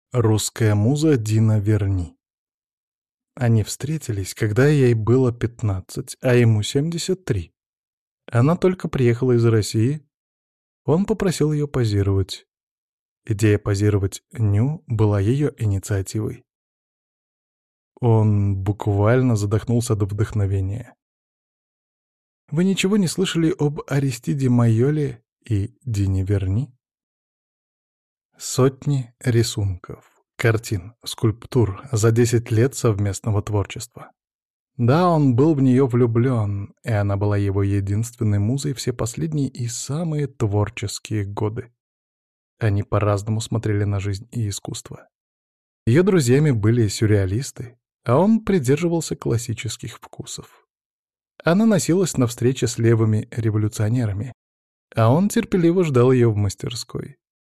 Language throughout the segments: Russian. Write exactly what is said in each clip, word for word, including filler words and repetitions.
Русская муза Дина Верни. Они встретились, когда ей было пятнадцать, а ему семьдесят три. Она только приехала из России. Он попросил ее позировать. Идея позировать Ню была ее инициативой. Он буквально задохнулся от вдохновения. Вы ничего не слышали об Аристиде Майоле и Дине Верни? Сотни рисунков, картин, скульптур за десять лет совместного творчества. Да, он был в нее влюблен, и она была его единственной музой все последние и самые творческие годы. Они по-разному смотрели на жизнь и искусство. Ее друзьями были сюрреалисты, а он придерживался классических вкусов. Она носилась на встрече с левыми революционерами, а он терпеливо ждал ее в мастерской.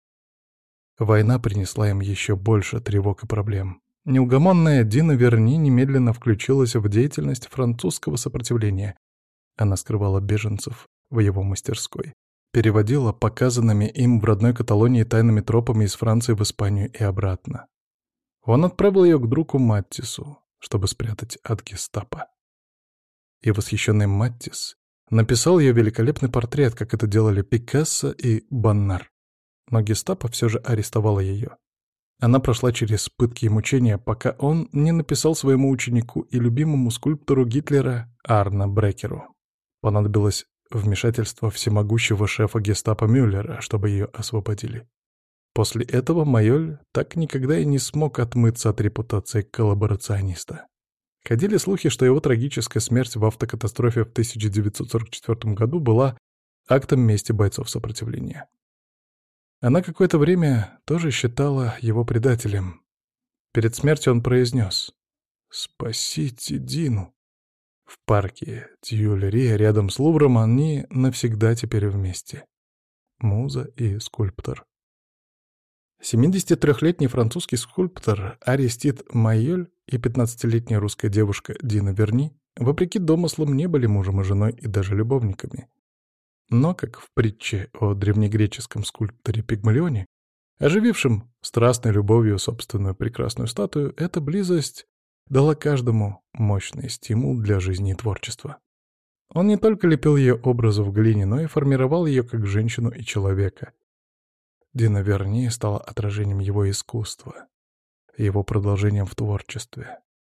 Война принесла им еще больше тревог и проблем. Неугомонная Дина Верни немедленно включилась в деятельность французского сопротивления. Она скрывала беженцев в его мастерской, переводила показанными им в родной Каталонии тайными тропами из Франции в Испанию и обратно. Он отправил ее к другу Маттису, чтобы спрятать от гестапо. И восхищенный Маттис написал ее великолепный портрет, как это делали Пикассо и Боннар. Но гестапо все же арестовало ее. Она прошла через пытки и мучения, пока он не написал своему ученику и любимому скульптору Гитлера Арно Брекеру. Понадобилось вмешательство всемогущего шефа гестапо Мюллера, чтобы ее освободили. После этого Майоль так никогда и не смог отмыться от репутации коллаборациониста. Ходили слухи, что его трагическая смерть в автокатастрофе в тысяча девятьсот сорок четвёртом году была актом мести бойцов сопротивления. Она какое-то время тоже считала его предателем. Перед смертью он произнес: «Спасите Дину». В парке Тюильри рядом с Лувром они навсегда теперь вместе. Муза и скульптор. семидесятитрёхлетний французский скульптор Аристид Майоль и пятнадцатилетняя русская девушка Дина Верни, вопреки домыслам, не были мужем и женой и даже любовниками. Но, как в притче о древнегреческом скульпторе Пигмалионе, оживившем страстной любовью собственную прекрасную статую, эта близость дала каждому мощный стимул для жизни и творчества. Он не только лепил ее образы в глине, но и формировал ее как женщину и человека. Дина Верни стала отражением его искусства, его продолжением в творчестве.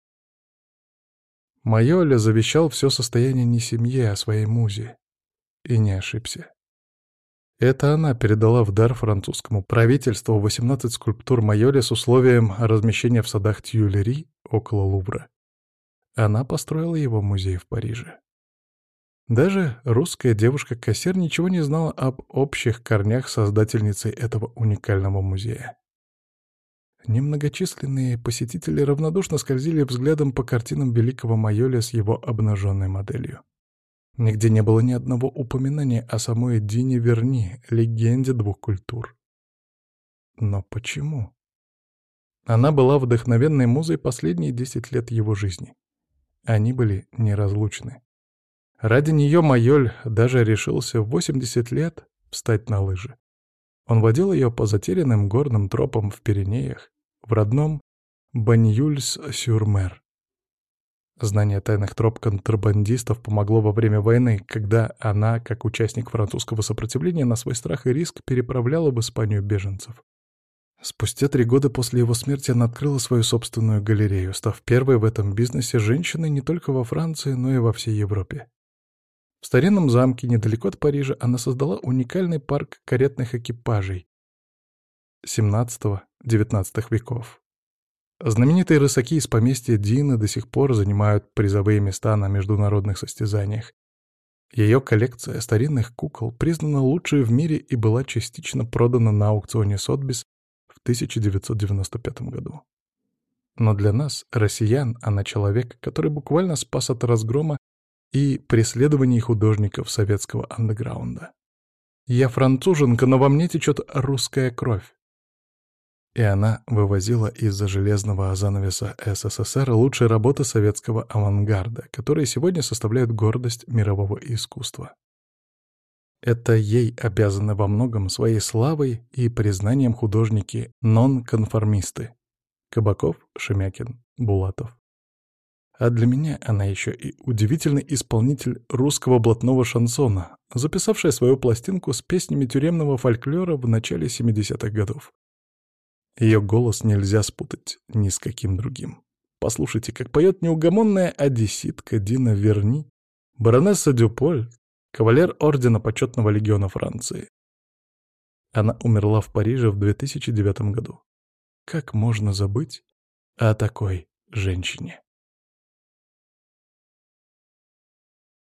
Майоле завещал все состояние не семье, а своей музе. И не ошибся. Это она передала в дар французскому правительству восемнадцать скульптур Майоле с условием размещения в садах Тюильри около Лувра. Она построила его музей в Париже. Даже русская девушка-кассир ничего не знала об общих корнях создательницы этого уникального музея. Немногочисленные посетители равнодушно скользили взглядом по картинам великого Майоле с его обнаженной моделью. Нигде не было ни одного упоминания о самой Дине Верни, легенде двух культур. Но почему? Она была вдохновенной музой последние десять лет его жизни. Они были неразлучны. Ради нее Майоль даже решился в восемьдесят лет встать на лыжи. Он водил ее по затерянным горным тропам в Пиренеях, в родном Баньюльс-сюр-Мер. Знание тайных троп контрабандистов помогло во время войны, когда она, как участник французского сопротивления, на свой страх и риск переправляла в Испанию беженцев. Спустя три года после его смерти она открыла свою собственную галерею, став первой в этом бизнесе женщиной не только во Франции, но и во всей Европе. В старинном замке недалеко от Парижа она создала уникальный парк каретных экипажей семнадцатого-девятнадцатого веков. Знаменитые рысаки из поместья Дины до сих пор занимают призовые места на международных состязаниях. Ее коллекция старинных кукол признана лучшей в мире и была частично продана на аукционе Сотбис в тысяча девятьсот девяносто пятом году. Но для нас, россиян, она человек, который буквально спас от разгрома и преследований художников советского андеграунда. «Я француженка, но во мне течет русская кровь». И она вывозила из-за железного занавеса СССР лучшие работы советского авангарда, которые сегодня составляют гордость мирового искусства. Это ей обязаны во многом своей славой и признанием художники нонконформисты — Кабаков, Шемякин, Булатов. А для меня она еще и удивительный исполнитель русского блатного шансона, записавшая свою пластинку с песнями тюремного фольклора в начале семидесятых годов. Ее голос нельзя спутать ни с каким другим. Послушайте, как поет неугомонная одесситка Дина Верни, баронесса Дюполь, кавалер Ордена Почетного Легиона Франции. Она умерла в Париже в две тысячи девятом году. Как можно забыть о такой женщине?